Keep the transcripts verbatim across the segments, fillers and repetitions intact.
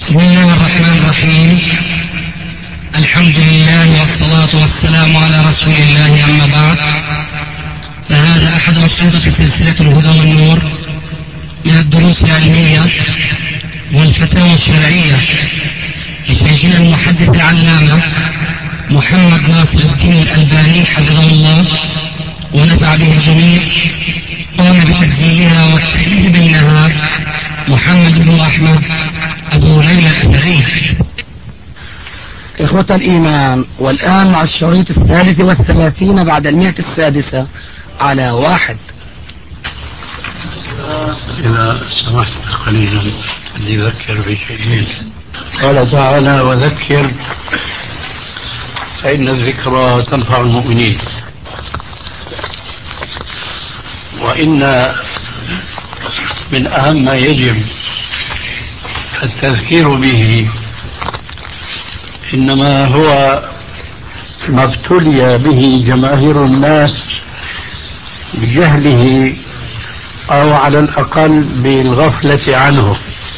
بسم الله الرحمن الرحيم. الحمد لله والصلاة والسلام على رسول الله، أما بعد، فهذا أحد أشرطة سلسلة الهدى والنور من الدروس العلمية والفتاوى الشرعية لشيخنا المحدث العلامة محمد ناصر الدين الألباني حفظه الله ونفع به الجميع. قام بتسجيلها والتحديث بينها محمد بن أحمد أبو ليلى الأثري. إخوة الإيمان، والآن مع الشريط الثالث والثلاثين بعد المئة السادسة على واحد. إذا سمحت قليلا لذكر بشيء. قال تعالى: وذكر فإن الذكرى تنفع المؤمنين. وإن من أهم ما يجب التذكير به إنما هو ما ابتلي به جماهير الناس بجهله أو على الأقل بالغفلة عنه،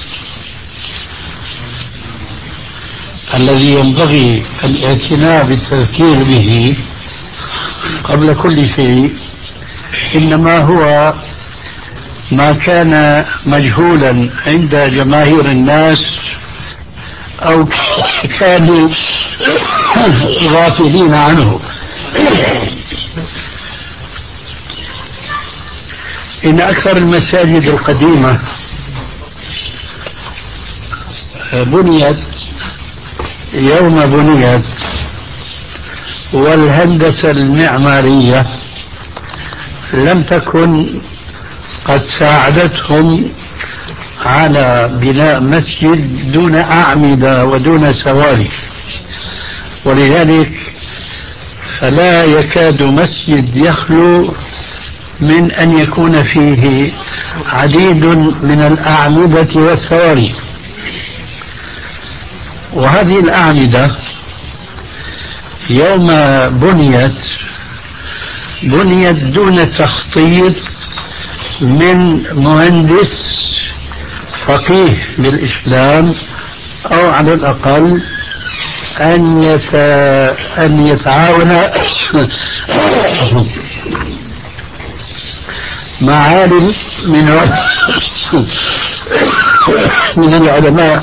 الذي ينبغي الاعتناء بالتذكير به قبل كل شيء إنما هو ما كان مجهولا عند جماهير الناس أو كانوا غافلين عنه. إن أكثر المساجد القديمة بنيت يوم بنيت، والهندسة المعمارية لم تكن قد ساعدتهم على بناء مسجد دون أعمدة ودون سواري، ولذلك فلا يكاد مسجد يخلو من أن يكون فيه عديد من الأعمدة والسواري. وهذه الأعمدة يوم بنيت بنيت دون تخطيط من مهندس فقيه بالإسلام، أو على الأقل أن يت... أن يتعاون مع عالم من من العلماء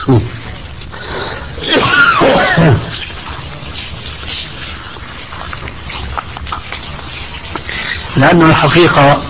لأن الحقيقة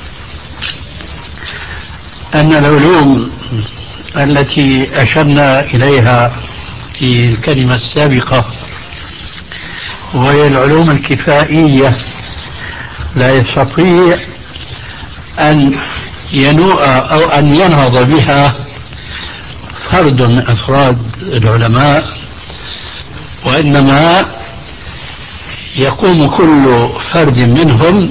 أن العلوم التي أشرنا إليها في الكلمة السابقة وهي العلوم الكفائية لا يستطيع أن ينوء أو أن ينهض بها فرد من أفراد العلماء، وإنما يقوم كل فرد منهم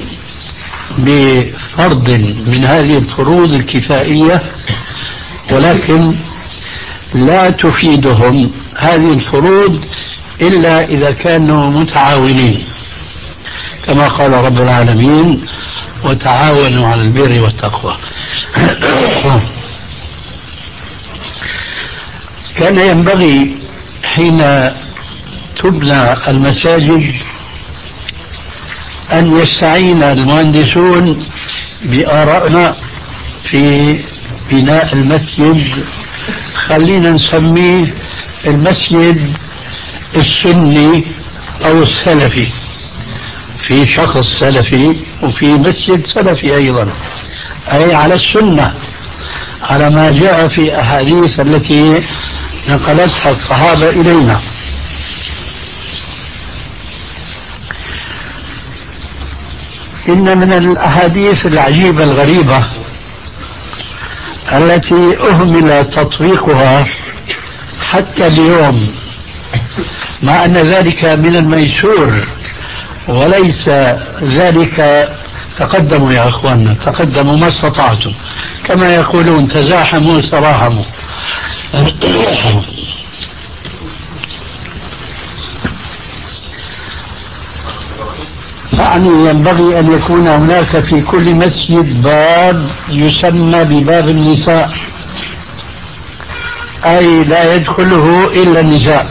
بفرض من هذه الفروض الكفائية، ولكن لا تفيدهم هذه الفروض إلا إذا كانوا متعاونين، كما قال رب العالمين: وتعاونوا على البر والتقوى. كان ينبغي حين تبنى المساجد أن يستعين المهندسون بآرائنا في بناء المسجد. خلينا نسميه المسجد السني أو السلفي، في شخص سلفي وفي مسجد سلفي أيضا، أي على السنة، على ما جاء في أحاديث التي نقلتها الصحابة إلينا. إن من الأحاديث العجيبة الغريبة التي أهمل تطبيقها حتى اليوم، مع أن ذلك من الميسور وليس ذلك. تقدموا يا أخواننا، تقدموا ما استطعتم، كما يقولون: تزاحموا تراحموا. يعني ينبغي أن يكون هناك في كل مسجد باب يسمى بباب النساء، أي لا يدخله إلا النساء،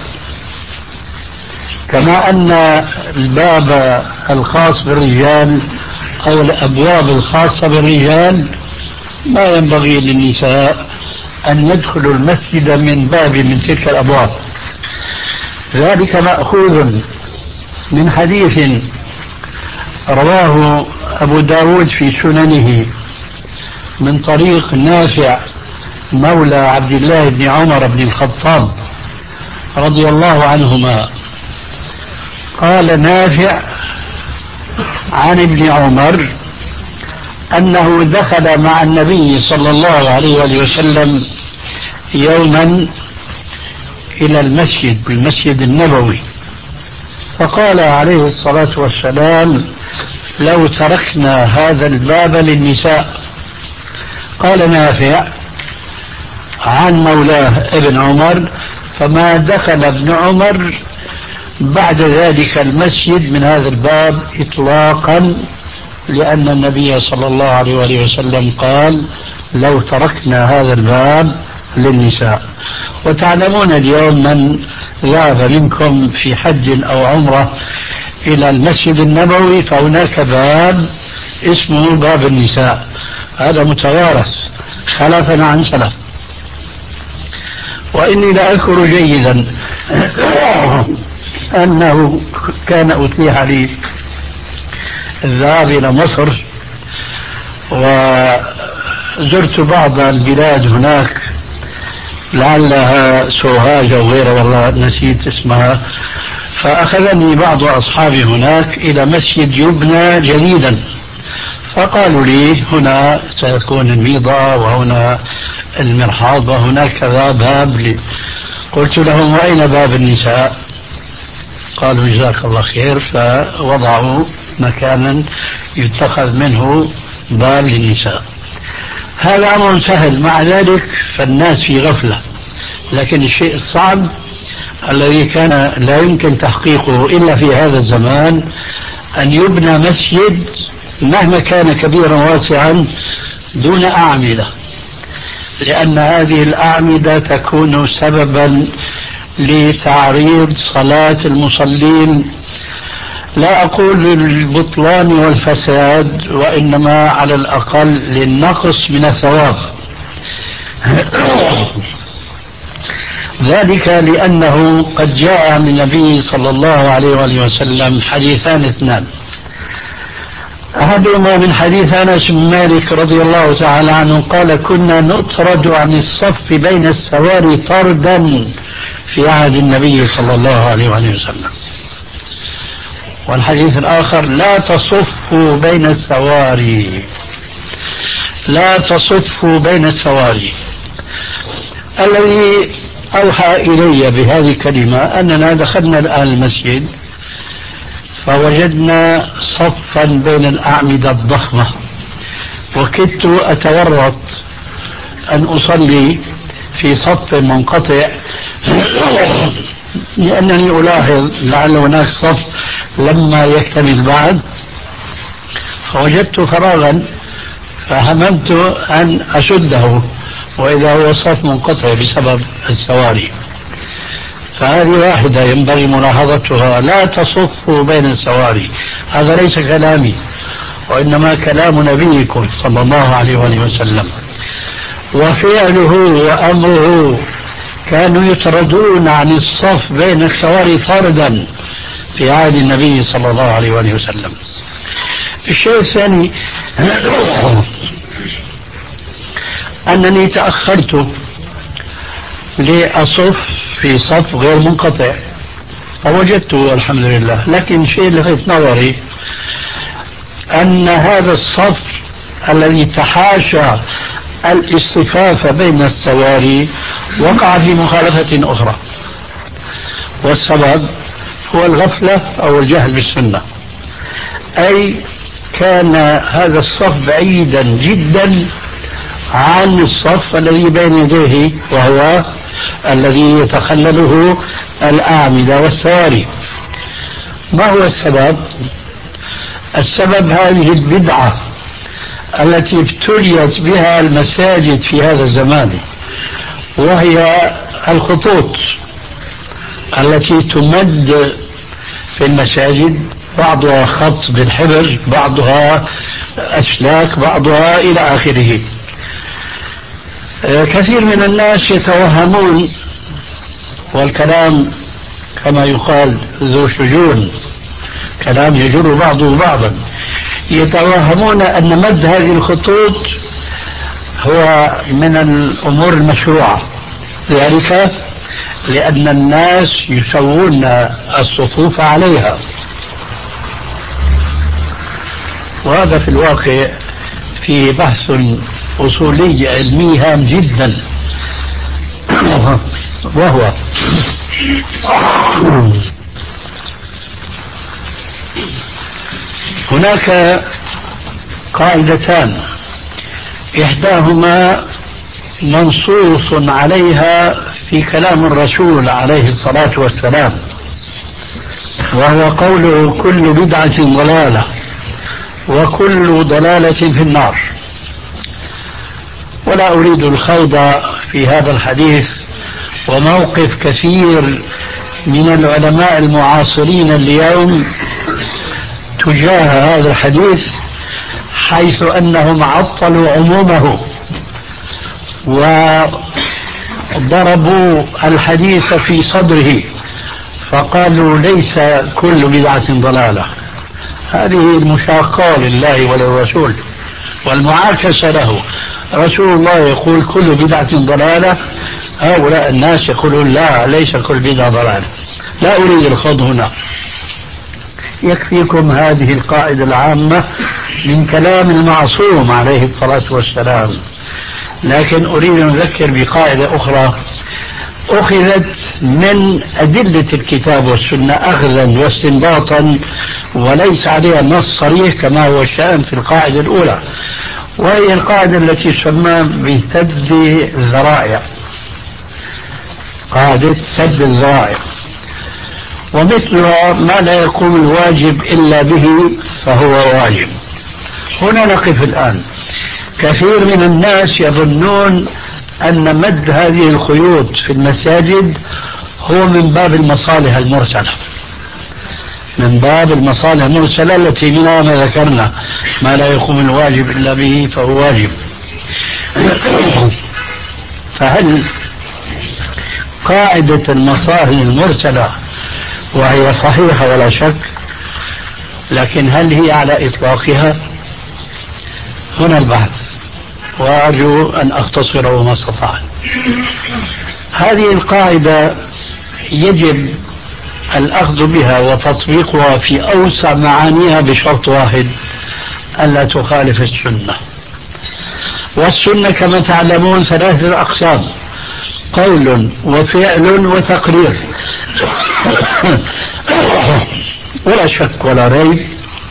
كما أن الباب الخاص بالرجال أو الأبواب الخاصة بالرجال ما ينبغي للنساء أن يدخلوا المسجد من باب من تلك الأبواب. ذلك مأخوذ من حديث رواه أبو داود في سننه من طريق نافع مولى عبد الله بن عمر بن الخطاب رضي الله عنهما. قال نافع عن ابن عمر أنه دخل مع النبي صلى الله عليه وسلم يوما إلى المسجد المسجد النبوي، فقال عليه الصلاة والسلام: لو تركنا هذا الباب للنساء. قال نافع عن مولاه ابن عمر: فما دخل ابن عمر بعد ذلك المسجد من هذا الباب إطلاقا، لأن النبي صلى الله عليه وسلم قال: لو تركنا هذا الباب للنساء. وتعلمون اليوم من ذهب منكم في حج أو عمرة إلى المسجد النبوي فهناك باب اسمه باب النساء، هذا متوارث خلفا عن سلف. وإني لأذكر جيدا أنه كان أتيح لي الذهاب إلى مصر، وزرت بعض البلاد هناك لعلها سوهاج أو غيرها والله نسيت اسمها، فأخذني بعض أصحابي هناك إلى مسجد يبنى جديدا، فقالوا لي هنا سيكون الميضة وهنا المرحاض وهناك كذا باب لي. قلت لهم: وأين باب النساء؟ قالوا: جزاك الله خير. فوضعوا مكانا يتخذ منه باب للنساء. هذا أمر سهل، مع ذلك فالناس في غفلة. لكن الشيء الصعب الذي كان لا يمكن تحقيقه إلا في هذا الزمان أن يبنى مسجد مهما كان كبيرا واسعا دون أعمدة، لأن هذه الأعمدة تكون سببا لتعريض صلاة المصلين، لا أقول للبطلان والفساد، وإنما على الأقل للنقص من الثواب. ذلك لأنه قد جاء من النبي صلى الله عليه وسلم حديثان اثنان، أحدهما من حديث أنس بن مالك رضي الله تعالى عنه قال: كنا نطرد عن الصف بين السواري طردا في عهد النبي صلى الله عليه وسلم. والحديث الآخر: لا تصفوا بين السواري، لا تصفوا بين السواري. الذي أوحى إلي بهذه الكلمة أننا دخلنا الآن المسجد فوجدنا صفا بين الأعمدة الضخمة، وكدت أتورط أن أصلي في صف منقطع لأنني ألاحظ لعل هناك صف لما يكتمل بعد، فوجدت فراغا فهممت أن أسده، وإذا هو صف منقطع بسبب السواري. فهذه واحدة ينبغي ملاحظتها: لا تصفوا بين السواري. هذا ليس كلامي، وإنما كلام نبيكم صلى الله عليه وسلم، وفعله وأمره كانوا يطردون عن الصف بين السواري طردا في عهد النبي صلى الله عليه وسلم. الشيء الثاني أنني تأخرت لأصف في صف غير منقطع فوجدته الحمد لله، لكن شيء لفت نظري أن هذا الصف الذي تحاشى الاصطفاف بين السواري وقع في مخالفة أخرى، والسبب هو الغفلة أو الجهل بالسنة. أي كان هذا الصف بعيدا جدا عن الصف الذي بين يديه، وهو الذي يتخلله الأعمدة والسواري. ما هو السبب؟ السبب هذه البدعة التي ابتليت بها المساجد في هذا الزمان، وهي الخطوط التي تمد في المساجد، بعضها خط بالحبر، بعضها أسلاك، بعضها إلى آخره. كثير من الناس يتوهمون، والكلام كما يقال ذو شجون، كلام يجر بعضه بعضا، يتوهمون أن مد هذه الخطوط هو من الأمور المشروعة، ذلك لأن الناس يسوون الصفوف عليها، وهذا في الواقع فيه بحث أصولي علمي هام جدا، وهو هناك قاعدتان، إحداهما منصوص عليها في كلام الرسول عليه الصلاة والسلام، وهو قوله: كل بدعة ضلالة وكل ضلالة في النار. ولا أريد الخوض في هذا الحديث، وموقف كثير من العلماء المعاصرين اليوم تجاه هذا الحديث، حيث أنهم عطلوا عمومه وضربوا الحديث في صدره فقالوا ليس كل بدعة ضلالة. هذه المشاقة لله وللرسول والمعاكسة له. رسول الله يقول كل بدعة ضلالة، هؤلاء الناس يقولون لا، ليس كل بدعة ضلالة. لا أريد الخوض هنا، يكفيكم هذه القاعدة العامة من كلام المعصوم عليه الصلاة والسلام. لكن أريد أن أذكر بقاعدة أخرى أخذت من أدلة الكتاب والسنة أخذا واستنباطا، وليس عليها نص صريح كما هو الشأن في القاعدة الأولى، وهي القاعدة التي تسمى بسد الذرائع، قاعدة سد الذرائع. ومثلها ما لا يقوم الواجب إلا به فهو واجب. هنا نقف الآن. كثير من الناس يظنون أن مد هذه الخيوط في المساجد هو من باب المصالح المرسلة، من باب المصالح المرسلة التي منها ما ذكرنا، ما لا يقوم الواجب إلا به فهو واجب. فهل قاعدة المصالح المرسلة وهي صحيحة ولا شك، لكن هل هي على إطلاقها؟ هنا البحث، وأرجو أن أختصره ما استطعت. هذه القاعدة يجب الأخذ بها وتطبيقها في أوسع معانيها بشرط واحد: ألا تخالف السنة. والسنة كما تعلمون ثلاثة أقسام: قول وفعل وتقرير. ولا شك ولا ريب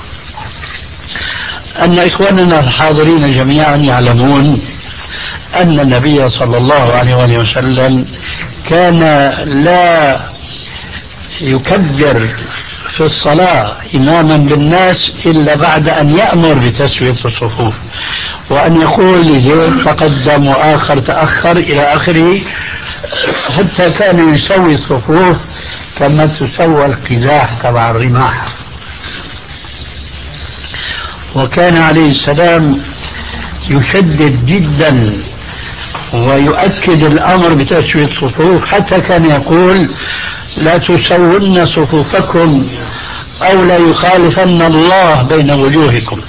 أن إخواننا الحاضرين جميعا يعلمون أن النبي صلى الله عليه وسلم كان لا يكبر في الصلاة إماما بالناس إلا بعد أن يأمر بتسوية الصفوف، وأن يقول لزيد تقدم وآخر تأخر إلى آخره، حتى كان يسوي الصفوف كما تسوى القداح تبع الرماح. وكان عليه السلام يشدد جدا ويؤكد الأمر بتسوية الصفوف، حتى كان يقول: لا تسون صفوفكم أو لا يخالفن الله بين وجوهكم.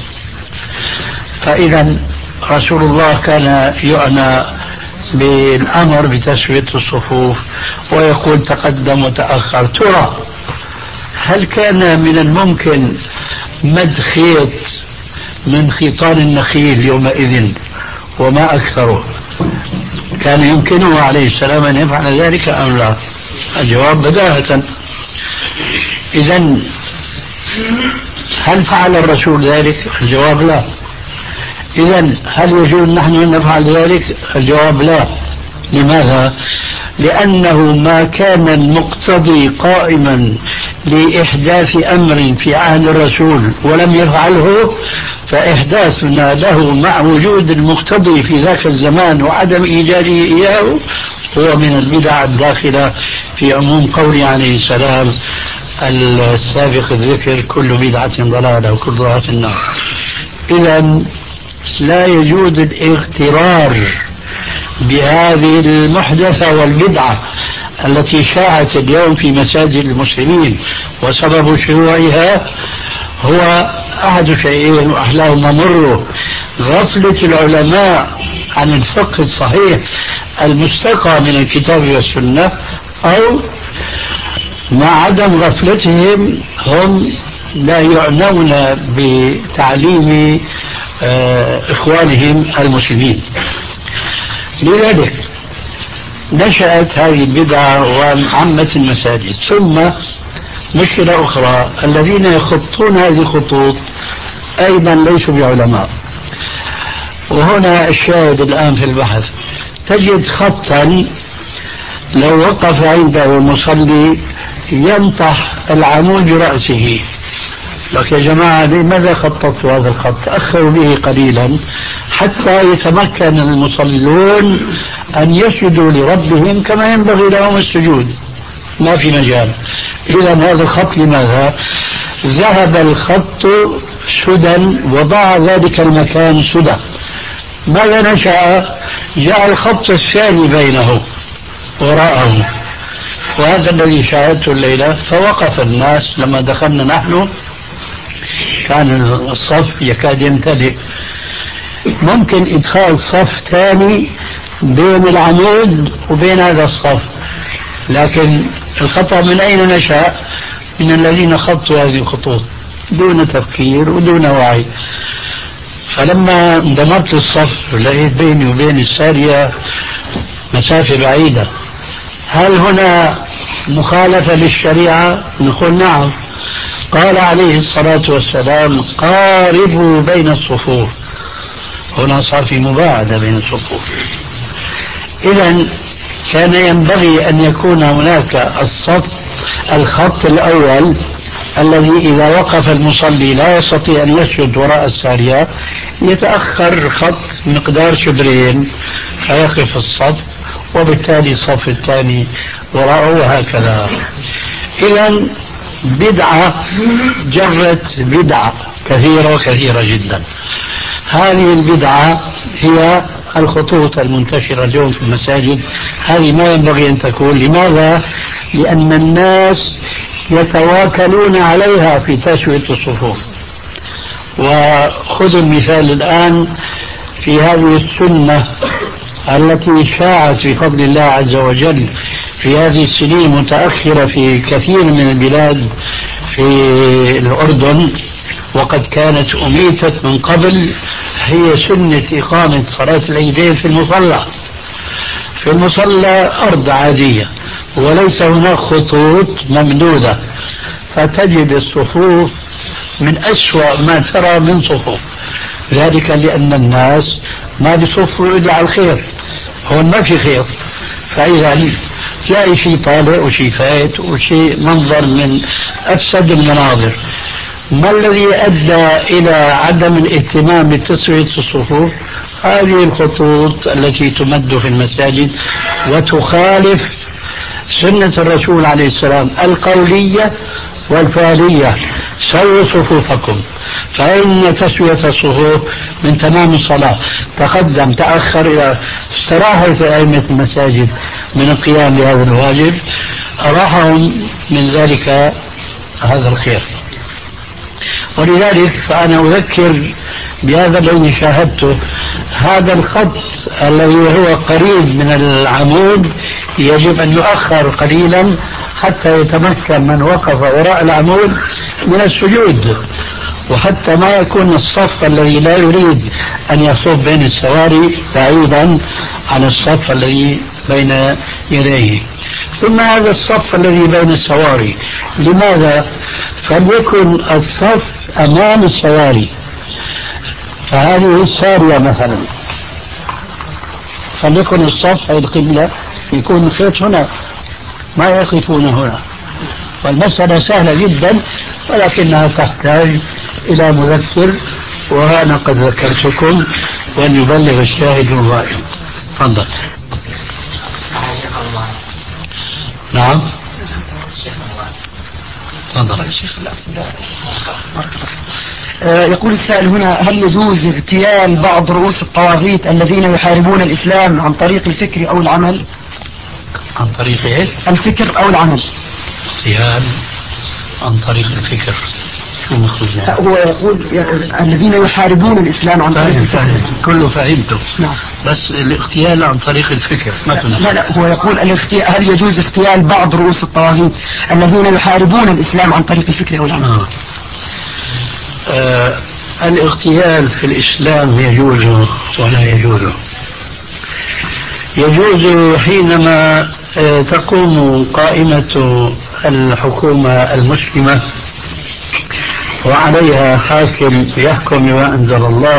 فإذا رسول الله كان يعنى بالأمر بتسوية الصفوف ويقول تقدم وتأخر. ترى هل كان من الممكن مد خيط من خيطان النخيل يومئذ وما أكثره؟ كان يمكنه عليه السلام أن يفعل ذلك أم لا؟ الجواب بداهة. إذن هل فعل الرسول ذلك؟ الجواب لا. إذن هل يجوز نحن أن نفعل ذلك؟ الجواب لا. لماذا؟ لأنه ما كان المقتضي قائما لإحداث أمر في عهد الرسول ولم يفعله فإحداثنا له مع وجود المقتضي في ذاك الزمان وعدم إيجاده إياه هو من البدع الداخلة في عموم قوله عليه السلام السابق الذكر كل بدعة ضلالة وكل ضلالة في النار. إذا لا يجوز الاغترار بهذه المحدثة والبدعة التي شاعت اليوم في مساجد المسلمين، وسبب شيوعها هو أحد شيئين وأحلاهما مر: غفلة العلماء عن الفقه الصحيح المستقى من الكتاب والسنة، أو مع عدم غفلتهم هم لا يعنون بتعليم إخوانهم المسلمين. لذلك نشأت هذه البدعة وعمت المساجد. ثم مشكلة أخرى: الذين يخطون هذه الخطوط أيضا ليسوا بعلماء. وهنا الشاهد الآن في البحث: تجد خطا لو وقف عنده المصلي ينطح العمود برأسه، لك يا جماعة لماذا خططت هذا الخط؟ تأخروا به قليلا حتى يتمكن المصلون أن يسجدوا لربهم كما ينبغي لهم السجود، ما في مجال. إذا هذا الخط لماذا؟ ذهب الخط سدى وضع ذلك المكان سدى. ماذا نشأ؟ جاء الخط الثاني بينه وراءه، وهذا الذي شاهدته الليلة. فوقف الناس لما دخلنا نحن كان الصف يكاد يمتلئ. ممكن إدخال صف ثاني بين العمود وبين هذا الصف، لكن الخطأ من أين نشأ؟ من الذين خطوا هذه الخطوط دون تفكير ودون وعي. فلما اندمرت الصف لقيت بيني وبين السارية مسافة بعيدة. هل هنا مخالفة للشريعة؟ نقول نعم. قال عليه الصلاة والسلام: قاربوا بين الصفوف. هنا صار في مباعدة بين الصفوف. إذن كان ينبغي أن يكون هناك الصف الخط الأول الذي إذا وقف المصلي لا يستطيع أن يسجد وراء السارية، يتأخر خط مقدار شبرين فيقف الصف، وبالتالي الصف الثاني وراءه، وهكذا. إذن بدعة جرت بدعة كثيرة وكثيرة جدا. هذه البدعة هي الخطوط المنتشرة اليوم في المساجد. هذه ما ينبغي أن تكون. لماذا؟ لأن الناس يتواكلون عليها في تسوية الصفوف. وخذ المثال الآن في هذه السنة التي شاعت بفضل الله عز وجل في هذه السنين متأخرة في كثير من البلاد في الأردن، وقد كانت أميتت من قبل، هي سنة إقامة صلاة العيدين في المصلى. في المصلى أرض عادية وليس هناك خطوط ممدودة، فتجد الصفوف من أسوأ ما ترى من صفوف. ذلك لأن الناس ما بيصفوا إلا على الخير، هون ما في خير. فإذا جاء شيء طالع وشيء فايت وشيء منظر من أفسد المناظر. ما الذي أدى إلى عدم الاهتمام بتسوية الصفوف؟ هذه الخطوط التي تمد في المساجد وتخالف سنة الرسول عليه السلام القولية والفعلية: سووا صفوفكم. فإن تسوية الصفوف من تمام الصلاة. تقدم تأخر إلى استراحة أئمة المساجد من القيام بهذا الواجب، أراحهم من ذلك هذا الخير. ولذلك فأنا أذكر بهذا الذي شاهدته. هذا الخط الذي هو قريب من العمود يجب أن يؤخر قليلا حتى يتمكن من وقف وراء العمود من السجود، وحتى ما يكون الصف الذي لا يريد أن يصف بين السواري بعيدا عن الصف الذي بين يديه. ثم هذا الصف الذي بين السواري، لماذا؟ فليكن الصف أمام السواري. فهذه السارية مثلا، فليكن الصف أي القبلة يكون الخيط هنا، ما يقفون هنا. والمسألة سهلة جدا، ولكنها تحتاج إلى مذكر وأنا قد ذكرتكم، وأن يبلغ الشاهد الغائب. تفضل. نعم تفضل. يقول السائل هنا: هل يجوز اغتيال بعض رؤوس الطواغيت الذين يحاربون الإسلام عن طريق الفكر أو العمل؟ عن طريق ايش؟ الفكر أو العمل. اغتيال عن طريق الفكر، شو مخرج يعني؟ هو يقول الذين يحاربون الإسلام عن طريق الفكر. فاهم. كله فهمته. نعم. بس الاغتيال عن طريق الفكر مثلا. لا لا هو يقول الاغتيال، هل يجوز اغتيال بعض رؤوس الطواغيت الذين يحاربون الإسلام عن طريق الفكر أو العمل؟ آه. آه. الاغتيال في الإسلام يجوز ولا يجوز؟ يجوز حينما تقوم قائمة الحكومة المسلمة وعليها حاكم يحكم بما أنزل الله،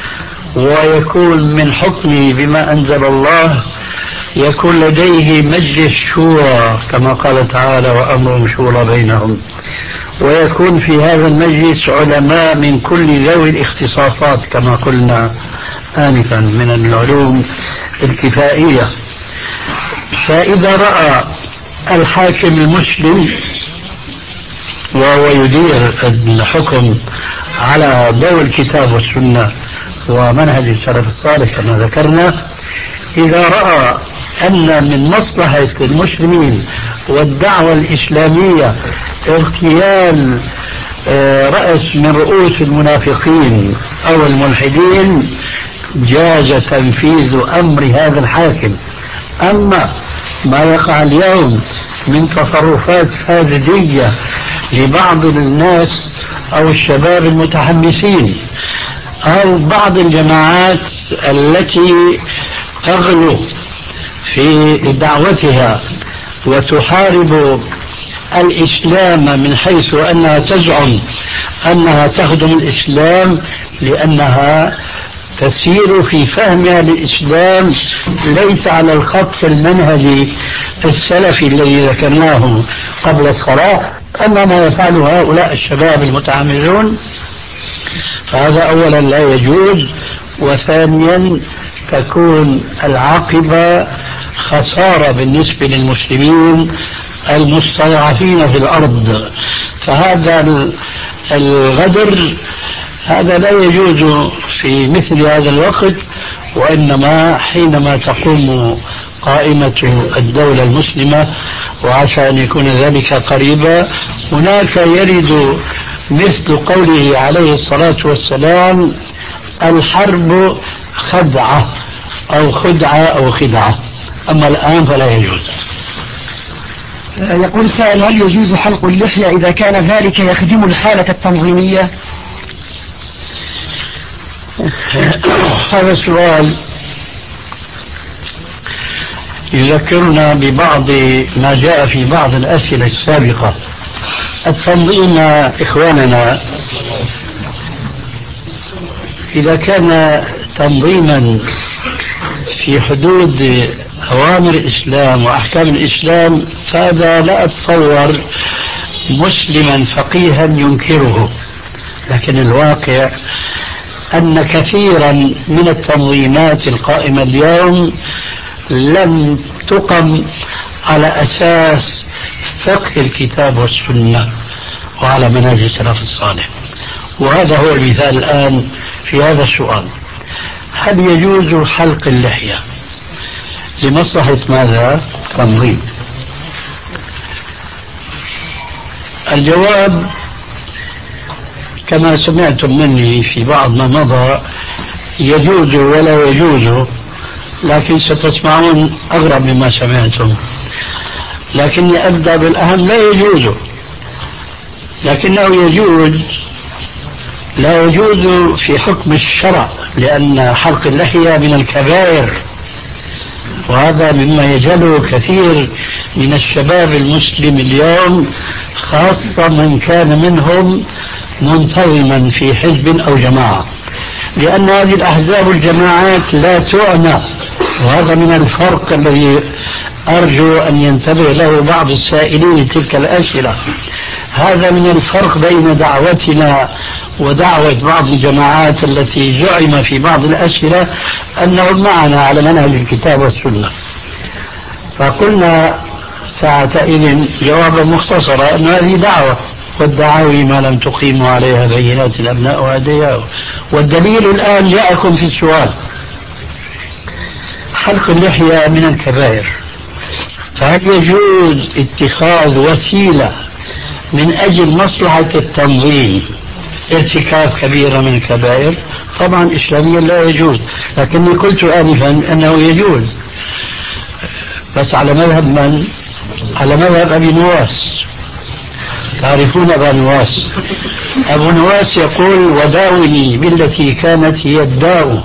ويكون من حكمه بما أنزل الله يكون لديه مجلس شورى كما قال تعالى: وأمرهم شورى بينهم، ويكون في هذا المجلس علماء من كل ذوي الاختصاصات كما قلنا آنفا من العلوم الكفائية. فإذا رأى الحاكم المسلم وهو يدير الحكم على ضوء الكتاب والسنة ومنهج السلف الصالح كما ذكرنا، إذا رأى أن من مصلحة المسلمين والدعوة الإسلامية اغتيال رأس من رؤوس المنافقين أو الملحدين، جاز تنفيذ أمر هذا الحاكم. أما ما يقع اليوم من تصرفات فاسدية لبعض الناس أو الشباب المتحمسين أو بعض الجماعات التي تغلو في دعوتها وتحارب الإسلام من حيث أنها تزعم أنها تخدم الإسلام لأنها تسير في فهمها للإسلام ليس على الخط المنهجي السلفي الذي ذكرناه قبل الصلاة. أما ما يفعله هؤلاء الشباب المتعمدون فهذا أولا لا يجوز، وثانيا تكون العاقبة خسارة بالنسبة للمسلمين المستضعفين في الأرض. فهذا الغدر هذا لا يجوز في مثل هذا الوقت، وإنما حينما تقوم قائمة الدولة المسلمة، وعسى أن يكون ذلك قريبا، هناك يرد مثل قوله عليه الصلاة والسلام: الحرب خدعة أو خدعة أو خدعة. أما الآن فلا يجوز. يقول السائل: هل يجوز حلق اللحية إذا كان ذلك يخدم الحالة التنظيمية؟ هذا السؤال يذكرنا ببعض ما جاء في بعض الأسئلة السابقة. التنظيم إخواننا إذا كان تنظيما في حدود أوامر الإسلام وأحكام الإسلام فهذا لا أتصور مسلما فقيها ينكره، لكن الواقع أن كثيرا من التنظيمات القائمة اليوم لم تقم على أساس فقه الكتاب والسنة وعلى منهج السلف الصالح. وهذا هو المثال الآن في هذا السؤال: هل يجوز حلق اللحية لمصلحة ماذا؟ تنظيم. الجواب كما سمعتم مني في بعض ما مضى: يجوز ولا يجوز، لكن ستسمعون أغرب مما سمعتم. لكني أبدأ بالأهم: لا يجوز، لكنه يجوز لا يجوز في حكم الشرع، لأن حلق اللحية من الكبائر، وهذا مما يجهله كثير من الشباب المسلم اليوم، خاصة من كان منهم منتظما في حزب أو جماعة، لأن هذه الأحزاب والجماعات لا تعنى. وهذا من الفرق الذي أرجو أن ينتبه له بعض السائلين تلك الأسئلة. هذا من الفرق بين دعوتنا ودعوة بعض الجماعات التي زعم في بعض الأسئلة أنهم معنا على منهج الكتاب والسنة. فقلنا ساعتئذ جوابا مختصرا أن هذه دعوة، والدعاوي ما لم تقيموا عليها بينات الأبناء وأدياء. والدليل الآن جاءكم في السؤال. حلق اللحية من الكبائر، فهل يجوز اتخاذ وسيلة من أجل مصلحة التنظيم ارتكاب كبيرة من الكبائر؟ طبعا إسلاميا لا يجوز، لكني قلت آنفا أنه يجوز، بس على مذهب من؟ على مذهب أبي نواس. تعرفون أبا نواس؟ أبو نواس يقول وداوني بالتي كانت هي الداء.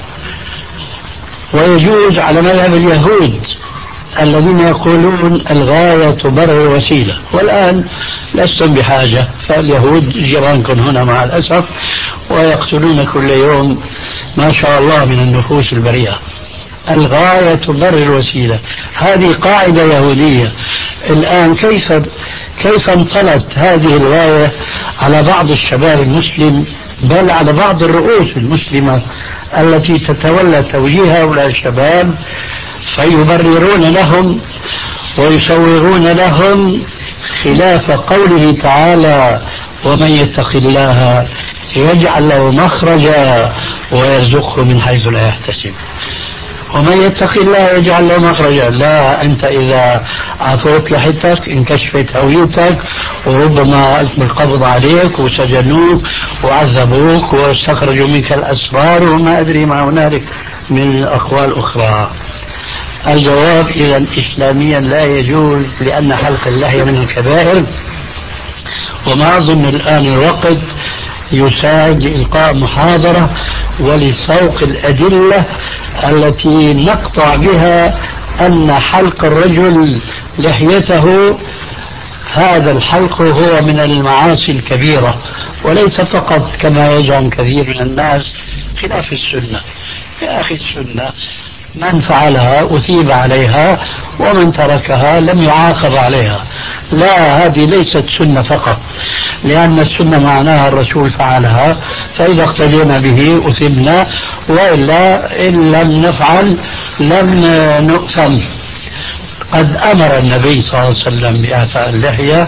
ويجوز على مذهب اليهود الذين يقولون الغاية تبرر الوسيلة، والآن لستم بحاجة، فاليهود جيرانكم هنا مع الأسف ويقتلون كل يوم ما شاء الله من النفوس البريئة. الغاية تبرر الوسيلة، هذه قاعدة يهودية. الآن كيف كيف انطلت هذه الغاية على بعض الشباب المسلم، بل على بعض الرؤوس المسلمة التي تتولى توجيه هؤلاء الشباب، فيبررون لهم ويصورون لهم خلاف قوله تعالى ومن يتق الله يجعل له مخرجا ويرزقه من حيث لا يحتسب. ومن يتق الله يجعل له مخرجا، لا أنت إذا عثرت لحيتك انكشفت هويتك وربما القبض عليك وسجنوك وعذبوك واستخرجوا منك الأسرار وما أدري ما هنالك من أقوال أخرى. الجواب إذا إسلاميا لا يجوز، لأن حلق اللحية من الكبائر. وما أظن الآن الوقت يساعد لإلقاء محاضرة ولسوق الأدلة التي نقطع بها أن حلق الرجل لحيته هذا الحلق هو من المعاصي الكبيرة، وليس فقط كما يزعم كثير من الناس خلاف السنة. يا أخي السنة من فعلها أثيب عليها ومن تركها لم يعاقب عليها. لا، هذه ليست سنة فقط، لأن السنة معناها الرسول فعلها، فإذا اقتدينا به أثبنا، وإلا إن لم نفعل لم نؤثم. قد أمر النبي صلى الله عليه وسلم بإعفاء اللحية،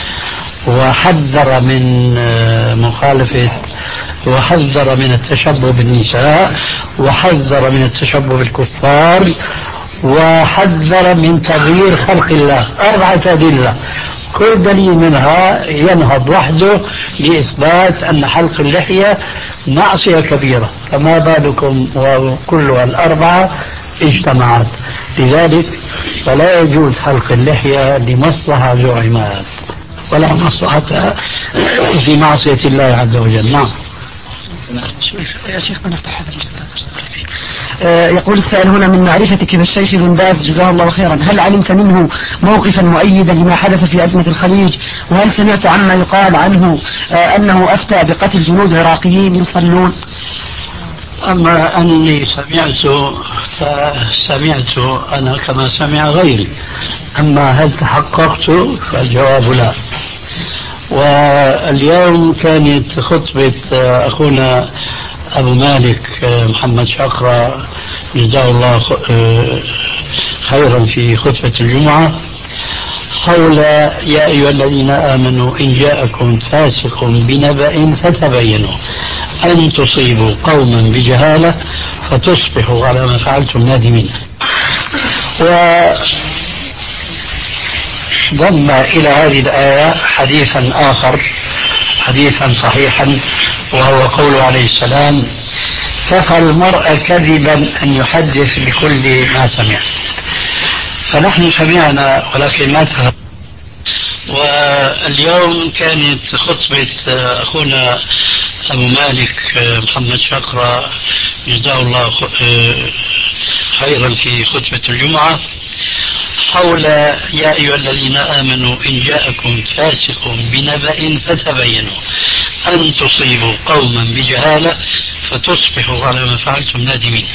وحذر من مخالفة، وحذر من التشبه بالنساء، وحذر من التشبه بالكفار، وحذر من تغيير خلق الله. أربعة أدلة كل دليل منها ينهض وحده لإثبات أن حلق اللحية معصية كبيرة، فما بالكم وكلها الأربعة اجتمعت. لذلك فلا يجوز حلق اللحية لمصلحة زعمات ولا مصلحة في معصية الله عز وجل. نعم يا شيخ نفتح هذا آه يقول السائل هنا من معرفتك بالشيخ بن باز جزاه الله خيرا، هل علمت منه موقفا مؤيدا لما حدث في أزمة الخليج؟ وهل سمعت عما يقال عنه آه أنه أفتى بقتل جنود عراقيين يصلون؟ أما أني سمعت فسمعت أنا كما سمع غيري، أما هل تحققت فالجواب لا. واليوم كانت خطبة أخونا أبو مالك محمد شقرة جزاه الله خيرا في خطبة الجمعة حول يا أيها الذين آمنوا إن جاءكم فاسق بنبأ فتبينوا أن تصيبوا قوما بجهالة فتصبحوا على ما فعلتم نادمين. وضم إلى هذه الآية حديثا آخر، حديثا صحيحا، وهو قوله عليه السلام كفى المرء كذبا أن يحدث بكل ما سمع. فنحن سمعنا ولكن ما تفهم. واليوم كانت خطبة أخونا أبو مالك محمد شقرة جزاه الله خيرا في خطبة الجمعة حول يا أيها الذين آمنوا إن جاءكم فاسق بنبأ فتبينوا أن تصيبوا قوما بجهالة فتصبحوا على ما فعلتم نادمين.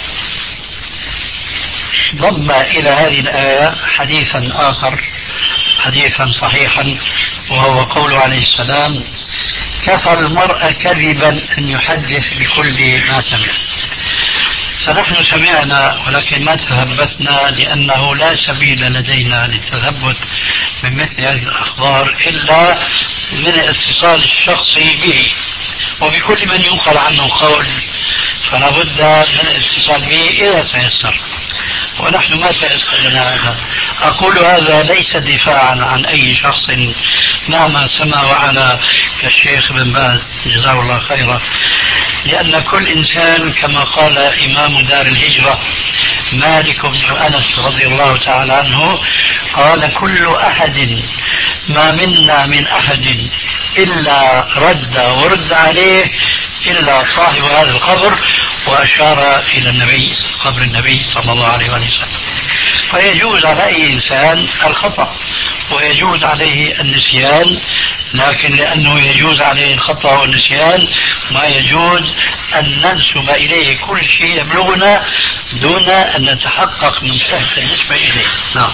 وضم إلى هذه الآية حديثا آخر حديثا صحيحا، وهو قول عليه السلام: كفى المرء كذبا أن يحدث بكل ما سمع. فنحن سمعنا ولكن ما تثبتنا، لأنه لا سبيل لدينا للتثبت من مثل هذه الأخبار إلا من الاتصال الشخصي به، وبكل من ينقل عنه قول فلا بد من الاتصال به إذا تيسر، ونحن ما تيسر لنا هذا. أقول هذا ليس دفاعا عن أي شخص مهما سمى وعلى كالشيخ بن باز جزاه الله خيرا، لأن كل إنسان كما قال إمام دار الهجرة مالك بن أنس رضي الله تعالى عنه قال: كل أحد ما منا من أحد إلا رد ورد عليه إلا صاحب هذا القبر، وأشار إلى النبي قبر النبي صلى الله عليه وسلم. فيجوز على أي إنسان الخطأ ويجوز عليه النسيان، لكن لأنه يجوز عليه الخطأ والنسيان ما يجوز أن ننسب إليه كل شيء يبلغنا دون أن نتحقق من صحة النسبة إليه. نعم.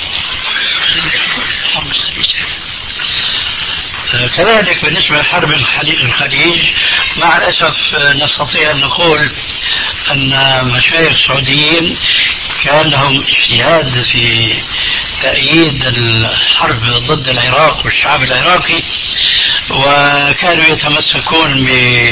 كذلك بالنسبة لحرب الخليج مع الأسف نستطيع أن نقول أن مشايخ السعوديين كان لهم اجتهاد في تأييد الحرب ضد العراق والشعب العراقي، وكانوا يتمسكون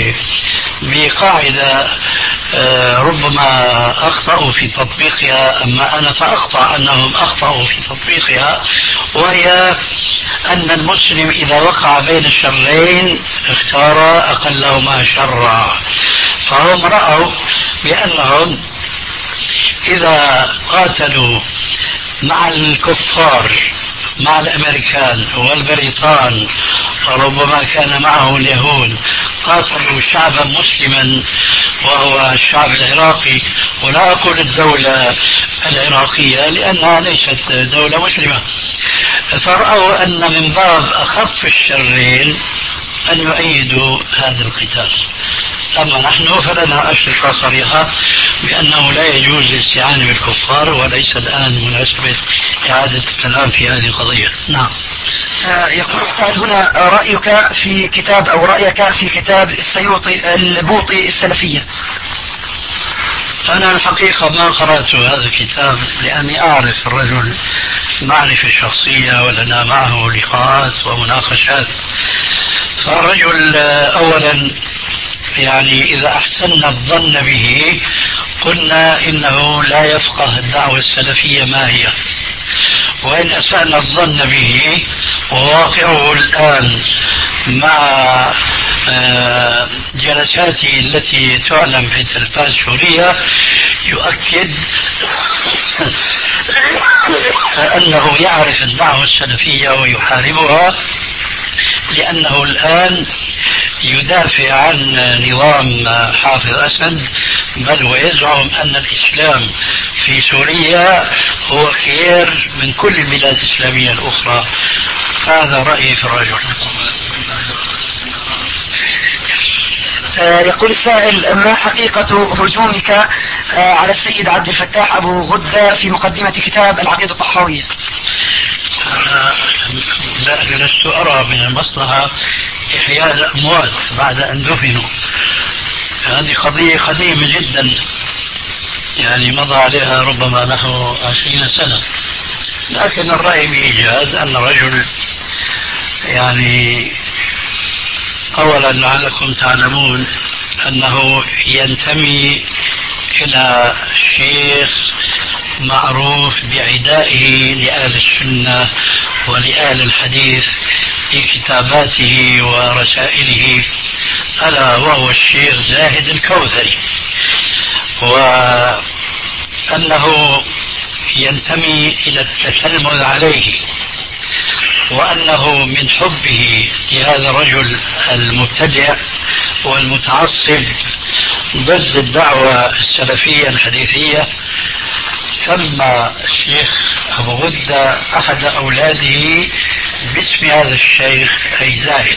بقاعدة ربما أخطأوا في تطبيقها، أما أنا فأخطأ أنهم أخطأوا في تطبيقها، وهي أن المسلم إذا وقع بين الشرين اختار أقلهما شرا. فهم رأوا بأنهم إذا قاتلوا مع الكفار مع الأمريكان والبريطان وربما كان معه اليهود قاتلوا شعبا مسلما وهو الشعب العراقي، ولا أقول الدولة العراقية لأنها ليست دولة مسلمة، فرأوا أن من باب أخف الشرين أن يؤيدوا هذا القتال. أما نحن فلنا أشرطة صريحة بأنه لا يجوز الاستعانة بالكفار، وليس الآن مناسبة إعادة الكلام في هذه القضية. نعم. آه يقول السائل هنا: رأيك في كتاب أو رأيك في كتاب السيوطي البوطي السلفية؟ أنا الحقيقة ما قرأت هذا الكتاب لأني أعرف الرجل معرفة شخصية ولنا معه لقاءات ومناقشات. فالرجل أولا يعني إذا أحسننا الظن به قلنا إنه لا يفقه الدعوة السلفية ما هي، وإن أسأنا الظن به وواقعه الآن مع جلساته التي تعلم في التلفاز السورية يؤكد أنه يعرف الدعوة السلفية ويحاربها، لأنه الآن يدافع عن نظام حافظ أسد، بل ويزعم أن الإسلام في سوريا هو خير من كل البلاد الإسلامية الأخرى. هذا رأيي في الرجل. يقول السائل: ما حقيقة هجومك على السيد عبد الفتاح أبو غدة في مقدمة كتاب العقيدة الطحاوية؟ أنا لست أرى من المصلحة إحياء الأموات بعد أن دفنوا. هذه قضية قديمة جدا، يعني مضى عليها ربما نحو عشرين سنة، لكن الرأي بإيجاز أن رجل يعني أولا لعلكم تعلمون أنه ينتمي إلى شيخ معروف بعدائه لآل السنة ولآل الحديث في كتاباته ورسائله، ألا وهو الشيخ زاهد الكوثري، وأنه ينتمي إلى التتلمذ عليه، وأنه من حبه لهذا الرجل المبتدع والمتعصب ضد الدعوة السلفية الحديثية سمى الشيخ أبو غدة أحد أولاده باسم هذا الشيخ أي زاهد.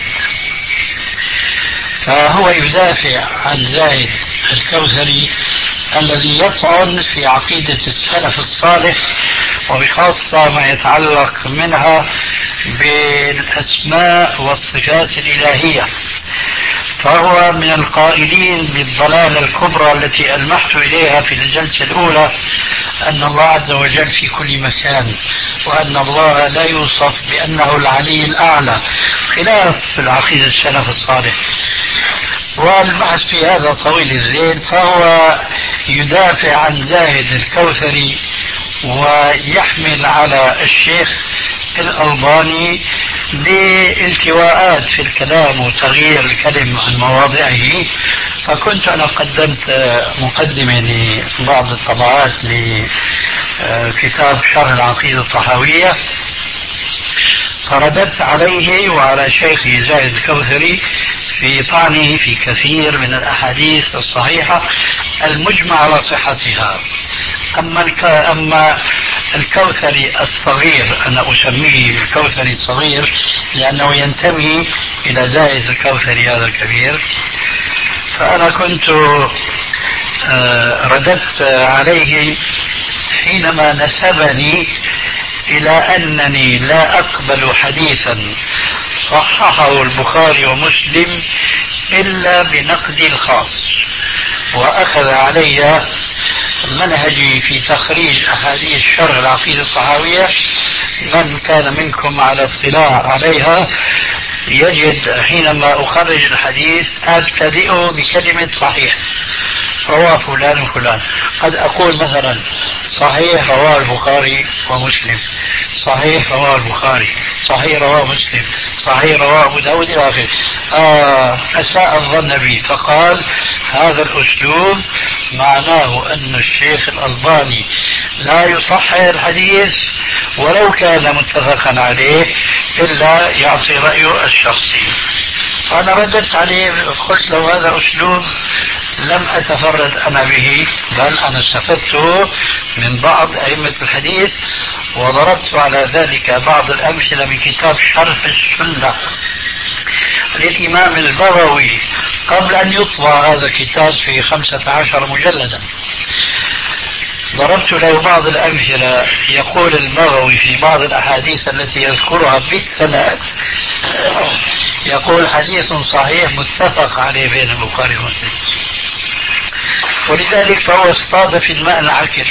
فهو يدافع عن زاهد الكوثري الذي يطعن في عقيدة السلف الصالح، وبخاصة ما يتعلق منها بالأسماء والصفات الإلهية، فهو من القائلين بالضلالة الكبرى التي ألمحت إليها في الجلسة الأولى، أن الله عز وجل في كل مكان، وأن الله لا يوصف بأنه العلي الأعلى، خلاف العقيدة السلف الصالح. والبحث في هذا طويل الذيل، فهو يدافع عن زاهد الكوثري ويحمل على الشيخ الألباني بالتواءات في الكلام وتغيير الكلم عن مواضعه. فكنت أنا قدمت مقدمة لبعض الطبعات لكتاب شرح العقيدة الطحاوية، فرددت عليه وعلى شيخي زاهد الكوثري في طعنه في كثير من الأحاديث الصحيحة المجمع على صحتها. أما أما الكوثري الصغير، أنا أسميه الكوثري الصغير لأنه ينتمي إلى زاهد الكوثري هذا الكبير، فأنا كنت رددت عليه حينما نسبني إلى أنني لا أقبل حديثا صححه البخاري ومسلم إلا بنقدي الخاص، وأخذ علي منهجي في تخريج أحاديث شرح العقيدة الطحاوية. من كان منكم على اطلاع عليها يجد حينما أخرج الحديث أبتدئه بكلمة صحيح رواه فلان وفلان. قد أقول مثلا صحيح رواه البخاري ومسلم، صحيح رواه البخاري، صحيح رواه مسلم، صحيح رواه أبو داود إلى آخره. آه أساء الظن بي فقال هذا الأسلوب معناه أن الشيخ الألباني لا يصحح الحديث ولو كان متفقا عليه إلا يعطي رأيه الشخصي. فأنا رددت عليه قلت له هذا أسلوب لم أتفرد أنا به، بل أنا استفدته من بعض أئمة الحديث، وضربت على ذلك بعض الأمثلة من كتاب شرح السنة للإمام البغوي قبل أن يطبع هذا الكتاب في خمسة عشر مجلدا. ضربت له بعض الأمثلة. يقول البغوي في بعض الأحاديث التي يذكرها بالسند يقول حديث صحيح متفق عليه بين البخاري ومسلم، ولذلك فهو اصطاد في الماء العكر.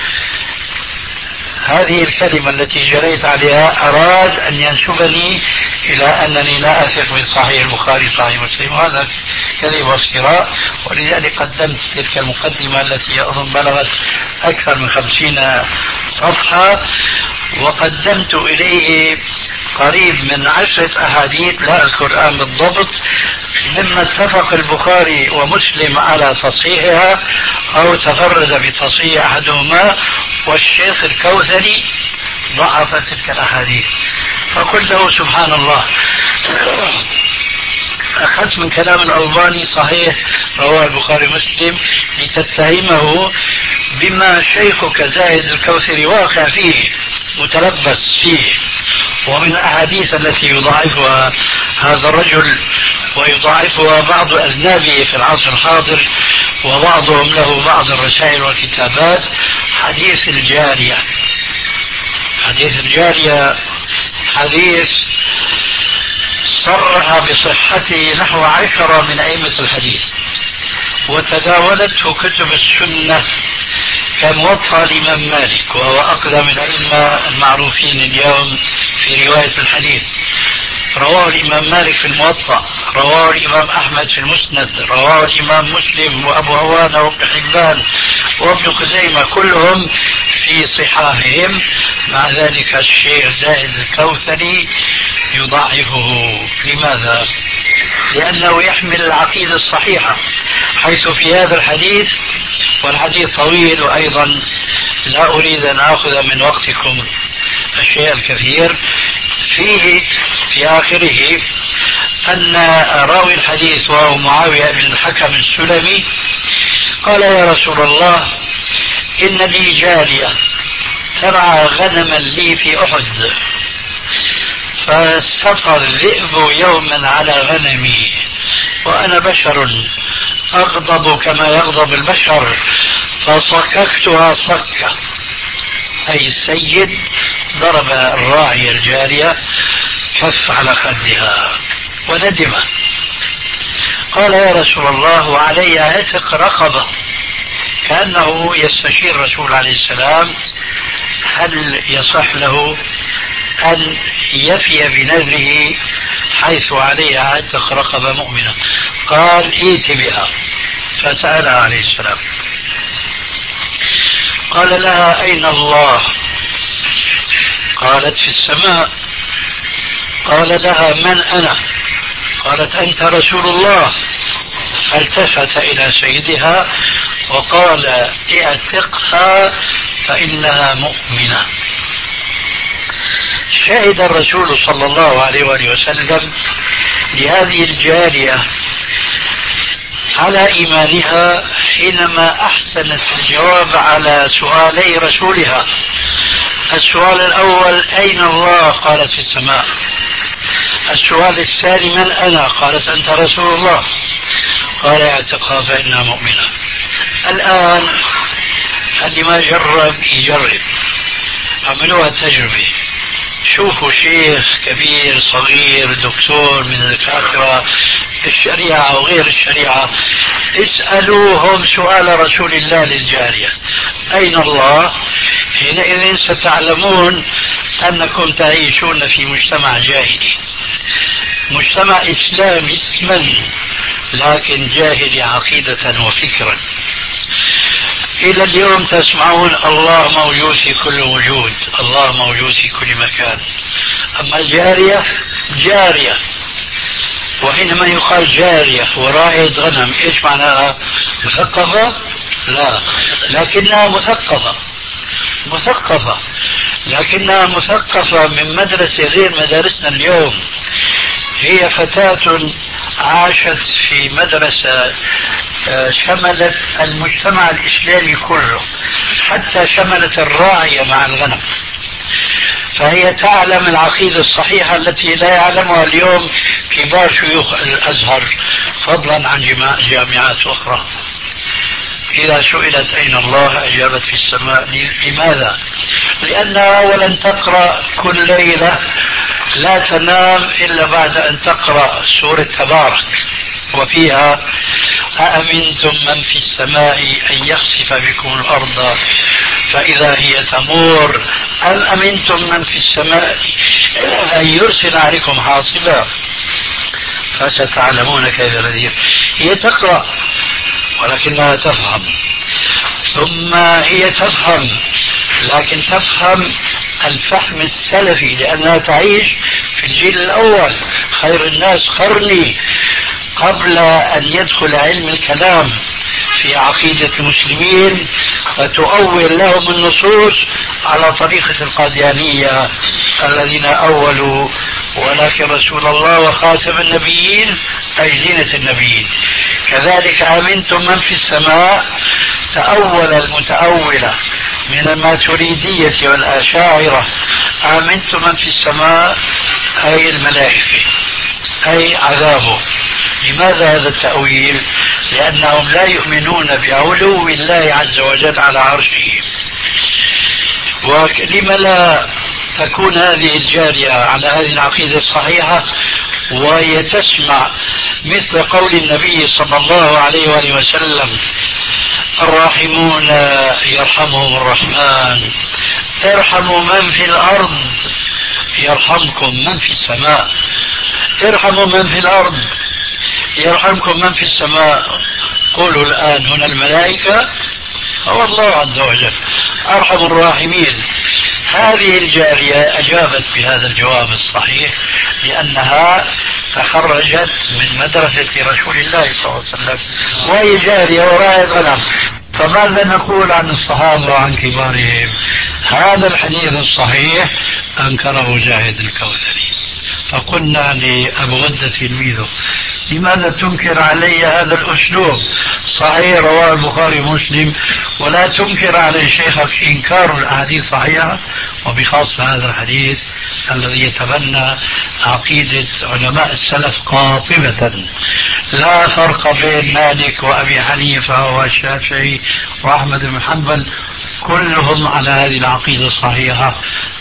هذه الكلمة التي جريت عليها أراد أن ينسبني إلى أنني لا أثق بصحيح البخاري صحيح مسلم، وهذا كذب وافتراء. ولذلك قدمت تلك المقدمة التي أظن بلغت أكثر من خمسين صفحة، وقدمت إليه قريب من عشرة أحاديث لا أذكر الآن بالضبط مما اتفق البخاري ومسلم على تصحيحها أو تفرد بتصحيح أحدهما، والشيخ الكوثري ضعف تلك الأحاديث. فقلت له سبحان الله، أخذت من كلام الألباني صحيح رواه البخاري مسلم لتتهمه بما شيخك زاهد الكوثري واقع فيه متلبس فيه، ومن الأحاديث التي يضاعفها هذا الرجل ويضاعفها بعض أذنابه في العصر الحاضر، وبعضهم له بعض الرسائل والكتابات، حديث الجارية. حديث الجارية حديث صرح بصحته نحو عشرة من أئمة الحديث، وتداولته كتب السنة كموطأ الإمام مالك، وهو أقدم الأئمة المعروفين اليوم في رواية الحديث. رواه الإمام مالك في الموطأ، رواه الإمام أحمد في المسند، رواه الإمام مسلم وأبو عوانة وابن حبان وابن خزيمة كلهم في صحاحهم. مع ذلك الشيخ زاهد الكوثري يضعفه. لماذا؟ لأنه يحمل العقيدة الصحيحة، حيث في هذا الحديث، والحديث طويل وأيضا لا أريد أن أخذ من وقتكم الشيء الكثير فيه، في آخره أن راوي الحديث وهو معاوية بن الحكم السلمي قال يا رسول الله إن لي جارية ترعى غنما لي في أحد، فسقى الذئب يوما على غنمي وأنا بشر أغضب كما يغضب البشر، فصككتها صكة. أي السيد ضرب الراعي الجارية صف على خدها وندم. قال يا رسول الله وعلي عتق رقبة، كأنه يستشير الرسول عليه السلام هل يصح له أن يفي بنذره حيث عليه عتق رقبة مؤمنة. قال ائت بها، فسألها عليه السلام قال لها أين الله؟ قالت في السماء. قال لها من أنا؟ قالت أنت رسول الله. فالتفت إلى سيدها وقال اعتقها فإنها مؤمنة. شهد الرسول صلى الله عليه وآله وسلم لهذه الجارية على إيمانها حينما أحسنت الجواب على سؤالي رسولها. السؤال الأول أين الله؟ قالت في السماء. السؤال الثاني من أنا؟ قالت أنت رسول الله. قال اعتقها فإنها مؤمنة. الآن اللي ما جرب يجرب، عملوها تجربة، شوفوا شيخ كبير صغير دكتور من الدكاترة الشريعة وغير الشريعة، اسألوهم سؤال رسول الله للجارية أين الله؟ حينئذ ستعلمون أنكم تعيشون في مجتمع جاهلي، مجتمع إسلامي اسما لكن جاهلي عقيدة وفكرا. إلى اليوم تسمعون الله موجود في كل وجود، الله موجود في كل مكان. أما الجارية جارية، وحينما يقال جارية وراعية غنم إيش معناها؟ مثقفة؟ لا، لكنها مثقفة مثقفة لكنها مثقفة من مدرسة غير مدارسنا اليوم. هي فتاة عاشت في مدرسة شملت المجتمع الإسلامي كله، حتى شملت الراعية مع الغنم، فهي تعلم العقيدة الصحيحة التي لا يعلمها اليوم كبار شيوخ الأزهر فضلا عن جامعات أخرى. إذا سئلت أين الله أجابت في السماء. لماذا؟ لأنها أولا تقرأ كل ليلة، لا تنام إلا بعد أن تقرأ سورة تبارك، وفيها أأمنتم من في السماء أن يخسف بكم الأرض فإذا هي تمور أم أمنتم من في السماء أن يرسل عليكم حاصبا فستعلمون كيف نذير. هي تقرأ ولكنها تفهم، ثم هي تفهم لكن تفهم الفهم السلفي لأنها تعيش في الجيل الأول، خير الناس قرني، قبل أن يدخل علم الكلام في عقيدة المسلمين فتؤول لهم النصوص على طريقة القاديانية الذين أولوا ولكن رسول الله وخاتم النبيين أي زينة النبيين. كذلك آمنتم من في السماء تأول المتأولة من الماتريدية والأشاعرة، آمنتم من في السماء أي الملائكة أي عذابه. لماذا هذا التأويل؟ لأنهم لا يؤمنون بعلو الله عز وجل على عرشه. ولم لا تكون هذه الجارية على هذه العقيدة الصحيحة وهي تسمع مثل قول النبي صلى الله عليه وآله وسلم الراحمون يرحمهم الرحمن ارحموا من في الأرض يرحمكم من في السماء. ارحموا من في الأرض يرحمكم من في السماء. قولوا الآن هنا الملائكة هو الله عز وجل أرحم الراحمين. هذه الجارية أجابت بهذا الجواب الصحيح لأنها تخرجت من مدرسة رسول الله صلى الله عليه وسلم وهي جارية وراء الغنم. فماذا نقول عن الصحابة وعن كبارهم؟ هذا الحديث الصحيح أنكره جاهد الكوثري. فقلنا لأبو غدة تلميذه لماذا تنكر علي هذا الأسلوب؟ صحيح رواه البخاري ومسلم، ولا تنكر على شيخك إنكار الأحاديث صحيحة، وبخاصة هذا الحديث الذي يتبنى عقيدة علماء السلف قاطبة. لا فرق بين مالك وأبي حنيفة والشافعي وأحمد بن حنبل، كلهم على هذه العقيدة الصحيحة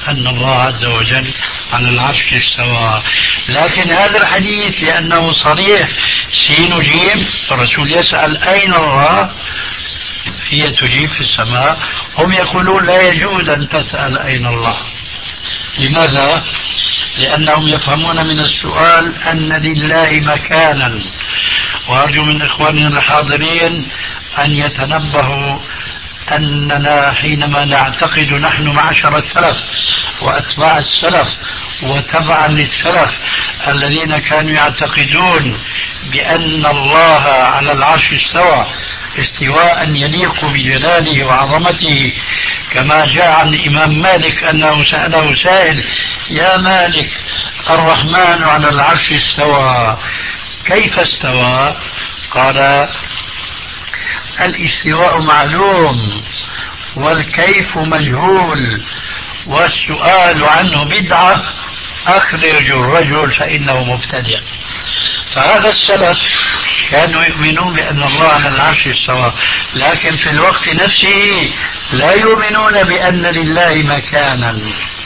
أن الله عز وجل على العرش استوى. لكن هذا الحديث لأنه صريح سين جيم، الرسول يسأل أين الله، هي تجيب في السماء. هم يقولون لا يجوز أن تسأل أين الله. لماذا؟ لأنهم يفهمون من السؤال أن لله مكانا. وأرجو من إخواننا الحاضرين أن يتنبهوا أننا حينما نعتقد نحن معشر السلف وأتباع السلف وتبعا للسلف الذين كانوا يعتقدون بأن الله على العرش استوى استواء يليق بجلاله وعظمته، كما جاء عن الإمام مالك أنه سأله سائل: يا مالك، الرحمن على العرش استوى، كيف استوى؟ قال: الاستواء معلوم والكيف مجهول والسؤال عنه بدعة، أخرج الرجل فإنه مبتدع. فهذا السلف كانوا يؤمنون بأن الله على العرش استوى، لكن في الوقت نفسه لا يؤمنون بأن لله مكانا.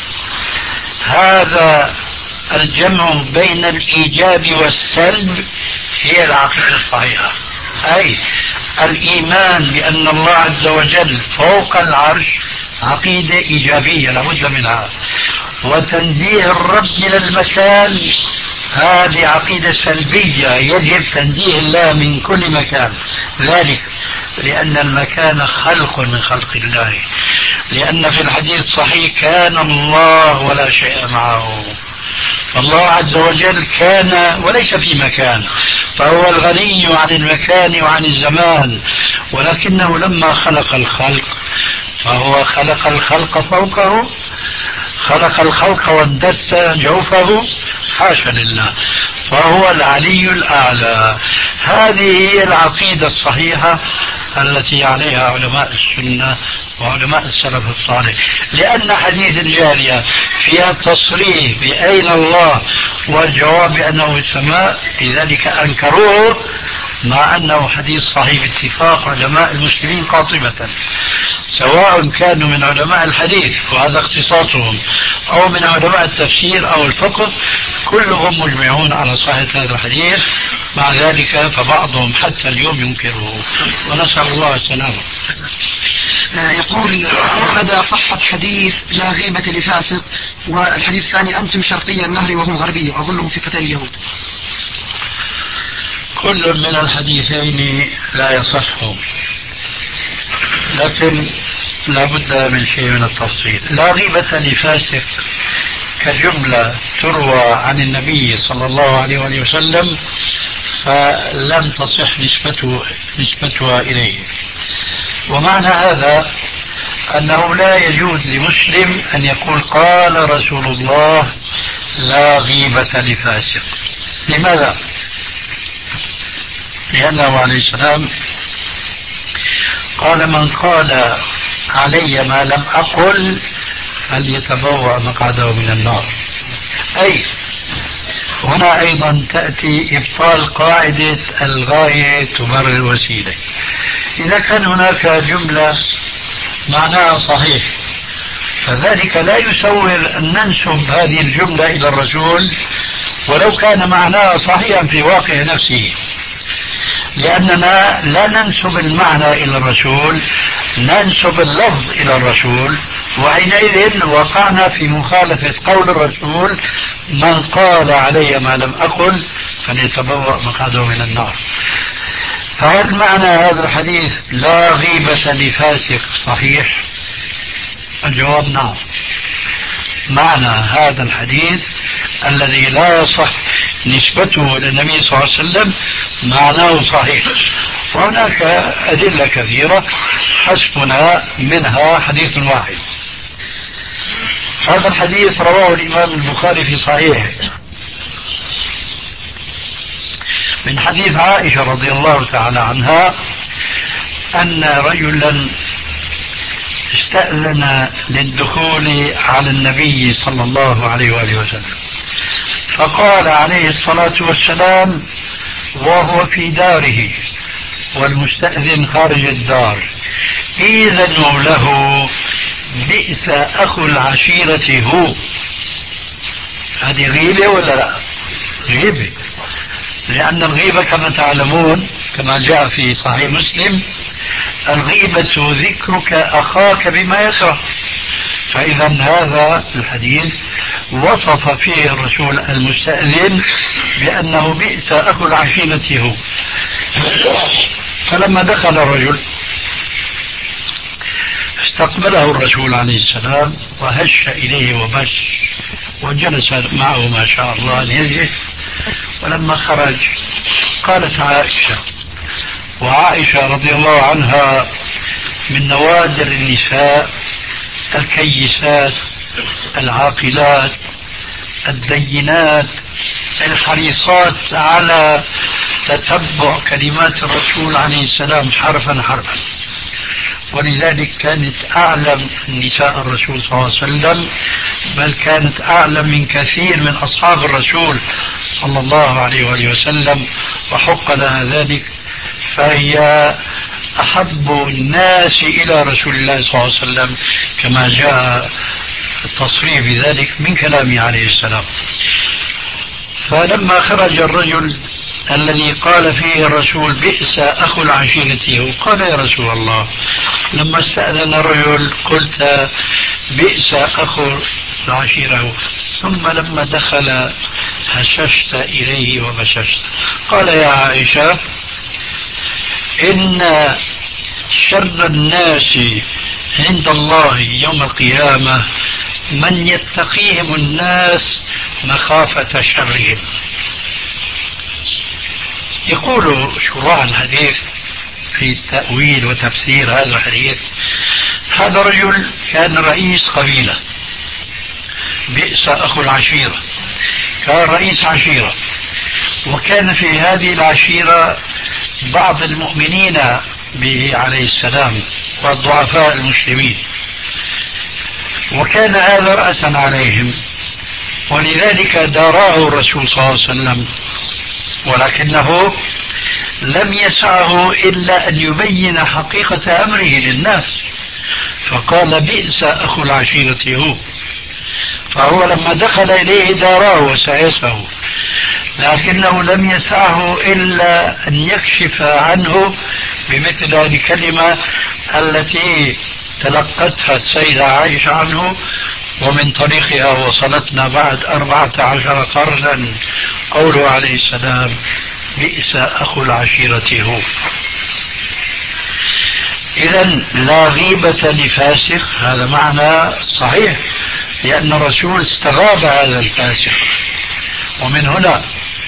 هذا الجمع بين الإيجاب والسلب هي العقيدة الصحيحة، أي الإيمان بأن الله عز وجل فوق العرش عقيدة إيجابية لابد منها، وتنزيه الرب من المكان هذه عقيدة سلبية، يجب تنزيه الله من كل مكان. ذلك لأن المكان خلق من خلق الله، لأن في الحديث الصحيح كان الله ولا شيء معه، فالله عز وجل كان وليس في مكان، فهو الغني عن المكان وعن الزمان. ولكنه لما خلق الخلق فهو خلق الخلق فوقه، خلق الخلق واندس جوفه، حاشا لله، فهو العلي الأعلى. هذه هي العقيدة الصحيحة التي عليها علماء السنة وعلماء السلف الصالح. لأن حديث الجارية فيها التصريح بأين الله والجواب بأنه السماء، لذلك أنكروه، مع أنه حديث صحيح باتفاق علماء المسلمين قاطبة، سواء كانوا من علماء الحديث وهذا اختصاصهم أو من علماء التفسير أو الفقه، كلهم مجمعون على صحة هذا الحديث. مع ذلك فبعضهم حتى اليوم ينكره، ونسأل الله السلامة. يقول: مدى صحة حديث لا غيبة لفاسق، والحديث الثاني أنتم شرقي النهر وهم غربي، أظنه في قتال اليهود. كل من الحديثين لا يصح، لكن لا بد من شيء من التفصيل. لا غيبة لفاسق كجملة تروى عن النبي صلى الله عليه وآله وسلم فلم تصح نسبته نسبتها إليه. ومعنى هذا أنه لا يجوز لمسلم أن يقول قال رسول الله لا غيبة لفاسق. لماذا؟ لأنه عليه السلام قال: من قال علي ما لم أقل فليتبوأ مقعده من النار. أي هنا أيضا تأتي إبطال قاعدة الغاية تبرر الوسيلة. إذا كان هناك جملة معناها صحيح فذلك لا يسوغ أن ننسب هذه الجملة إلى الرسول ولو كان معناها صحيحا في واقع نفسه، لأننا لا ننسب المعنى إلى الرسول، ننسب اللفظ إلى الرسول، وحينئذ وقعنا في مخالفة قول الرسول: من قال علي ما لم أقل فليتبوأ مقعده من النار. فهل معنى هذا الحديث لا غيبة لفاسق صحيح؟ الجواب نعم. معنى هذا الحديث الذي لا يصح نسبته للنبي صلى الله عليه وسلم معناه صحيح، وهناك أدلة كثيرة حسبنا منها حديث واحد. هذا الحديث رواه الإمام البخاري في صحيحه من حديث عائشة رضي الله تعالى عنها أن رجلا استأذن للدخول على النبي صلى الله عليه وآله وسلم، فقال عليه الصلاة والسلام وهو في داره والمستأذن خارج الدار: إذنوا له بئس أخو العشيرة هو. هذه غيبة ولا لا؟ غيبة، لأن الغيبة كما تعلمون كما جاء في صحيح مسلم الغيبة ذكرك أخاك بما يكره. فإذا هذا الحديث وصف فيه الرسول المستأذن بأنه بئس أخو العشيرة هو. فلما دخل الرجل استقبله الرسول عليه السلام وهش إليه وبش وجلس معه ما شاء الله أن يجلس. ولما خرج قالت عائشة، وعائشة رضي الله عنها من نوادر النساء الكيسات العاقلات الدينات الحريصات على تتبع كلمات الرسول عليه السلام حرفا حرفا، ولذلك كانت أعلم نساء الرسول صلى الله عليه وسلم، بل كانت أعلم من كثير من أصحاب الرسول صلى الله عليه وآله وسلم، وحق لها ذلك. فهي أحب الناس إلى رسول الله صلى الله عليه وسلم كما جاء التصريح بذلك من كلامه عليه السلام. فلما خرج الرجل الذي قال فيه الرسول بئس أخو العشيرة، قال يا رسول الله لما استأذن الرجل قلت بئس أخو العشيرة، ثم لما دخل هششت إليه وبششت. قال يا عائشة إن شر الناس عند الله يوم القيامة من يتقيهم الناس مخافة شرهم. يقول شراح الحديث في تأويل وتفسير هذا الحديث هذا رجل كان رئيس قبيلة، بئس أخو العشيرة، كان رئيس عشيرة، وكان في هذه العشيرة بعض المؤمنين به عليه السلام والضعفاء المسلمين، وكان هذا رأسا عليهم، ولذلك داراه الرسول صلى الله عليه وسلم، ولكنه لم يسعه إلا أن يبين حقيقة أمره للناس، فقال بئس أخو العشيرة هو. فهو لما دخل إليه داراه وسيسه، لكنه لم يسعه إلا أن يكشف عنه بمثل هذه الكلمة التي تلقتها السيدة عائشة عنه، ومن طريقها وصلتنا بعد أربعة عشر قرنا قوله عليه السلام بئس أخو العشيرة هو. إذن لا غيبة لفاسق، هذا معنى صحيح، لأن الرسول استغاب هذا الفاسق. ومن هنا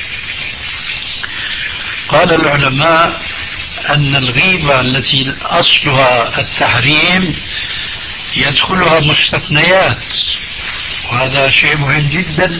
قال العلماء أن الغيبة التي أصلها التحريم يدخلها مستثنيات، وهذا شيء مهم جدا.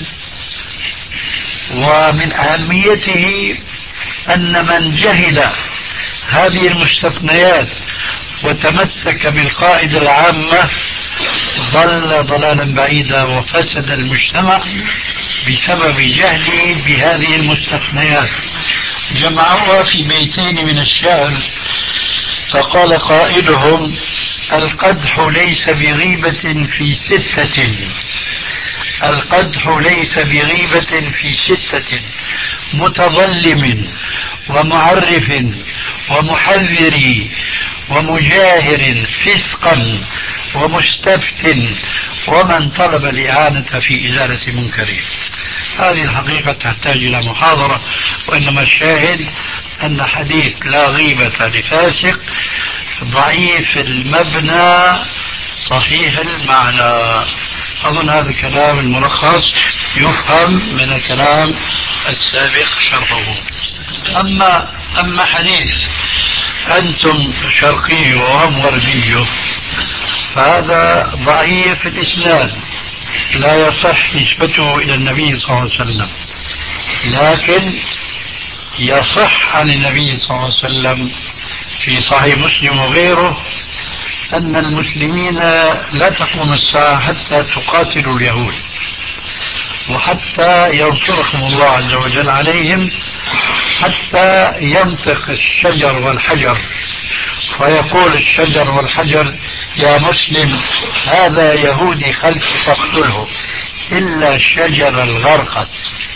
ومن أهميته أن من جهل هذه المستثنيات وتمسك بالقاعدة العامة ضل ضلالا بعيدا وفسد المجتمع بسبب جهله بهذه المستثنيات. جمعوها في بيتين من الشعر فقال قائلهم القدح ليس بغيبة في ستة، القدح ليس بغيبة في ستة، متظلم ومعرف ومحذر ومجاهر فسقا ومستفت ومن طلب الإعانة في إزالة منكره. هذه الحقيقة تحتاج إلى محاضرة، وإنما الشاهد أن حديث لا غيبة لفاسق ضعيف المبنى صحيح المعنى. أظن هذا الكلام الملخص يفهم من الكلام السابق شرحه. أما أما حديث أنتم شرقي وهم غربي فهذا ضعيف الإسناد، لا يصح نسبته إلى النبي صلى الله عليه وسلم، لكن يصح عن النبي صلى الله عليه وسلم في صحيح مسلم وغيره أن المسلمين لا تقوم الساعة حتى تقاتلوا اليهود وحتى ينصركم الله عز وجل عليهم، حتى ينطق الشجر والحجر فيقول الشجر والحجر يا مسلم هذا يهودي خلف فاقتله إلا الشجرة الغرقت.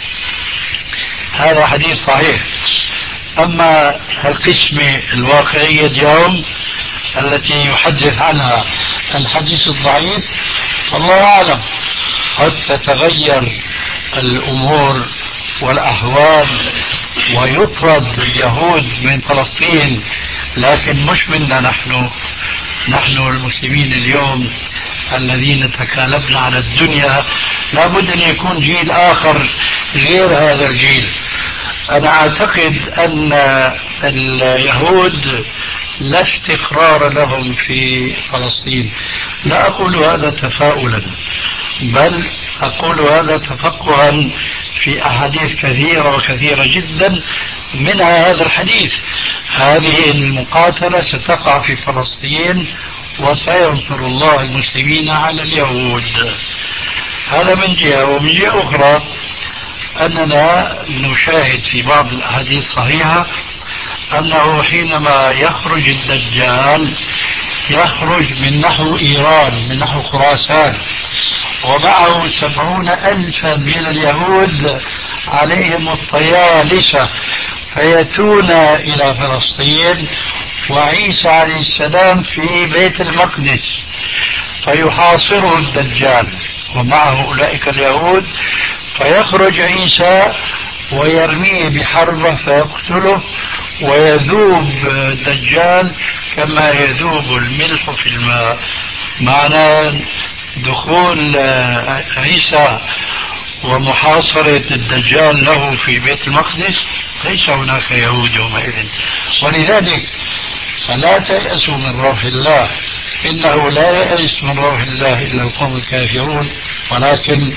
هذا حديث صحيح. أما القسمة الواقعية اليوم التي يحدث عنها الحديث الضعيف فالله أعلم، قد تتغير الأمور والأحوال ويطرد اليهود من فلسطين، لكن مش منا نحن نحن المسلمين اليوم الذين تكالبنا على الدنيا. لابد أن يكون جيل آخر غير هذا الجيل. أنا أعتقد أن اليهود لا استقرار لهم في فلسطين. لا أقول هذا تفاؤلا، بل أقول هذا تفقها في أحاديث كثيرة وكثيرة جدا، منها هذا الحديث. هذه المقاتلة ستقع في فلسطين وسينصر الله المسلمين على اليهود. هذا من جهة. ومن جهة أخرى أننا نشاهد في بعض الأحاديث الصحيحة أنه حينما يخرج الدجال يخرج من نحو إيران، من نحو خراسان، ومعه سبعون ألفا من اليهود عليهم الطيالسة، فيأتون إلى فلسطين وعيسى عليه السلام في بيت المقدس، فيحاصره الدجال ومعه أولئك اليهود، فيخرج عيسى ويرميه بحربة فيقتله، ويذوب الدجال كما يذوب الملح في الماء. معنى دخول عيسى ومحاصرة الدجال له في بيت المقدس ليس هناك يهود يومئذ. ولذلك فلا تيأسوا من روح الله، إنه لا يأس من روح الله إلا القوم الكافرون، ولكن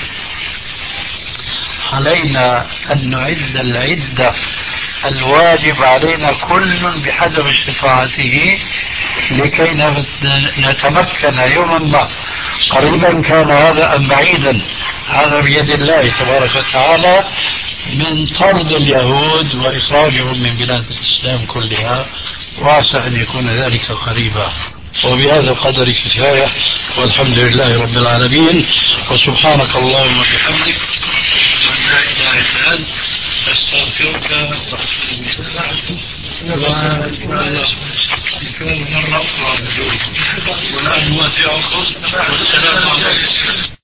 علينا أن نعد العدة الواجب علينا كل بحسب استطاعته لكي نتمكن يوما ما، قريبا كان هذا أم بعيدا، هذا بيد الله تبارك وتعالى، من طرد اليهود وإخراجهم من بلاد الإسلام كلها، وعسى أن يكون ذلك قريبا. وبهذا القدر كفاية، والحمد لله رب العالمين، وسبحانك اللهم وبحمدك لا إله إلا أنت أستغفرك وأتوب إليك. مرة أخرى والآن نودعكم والسلام عليكم.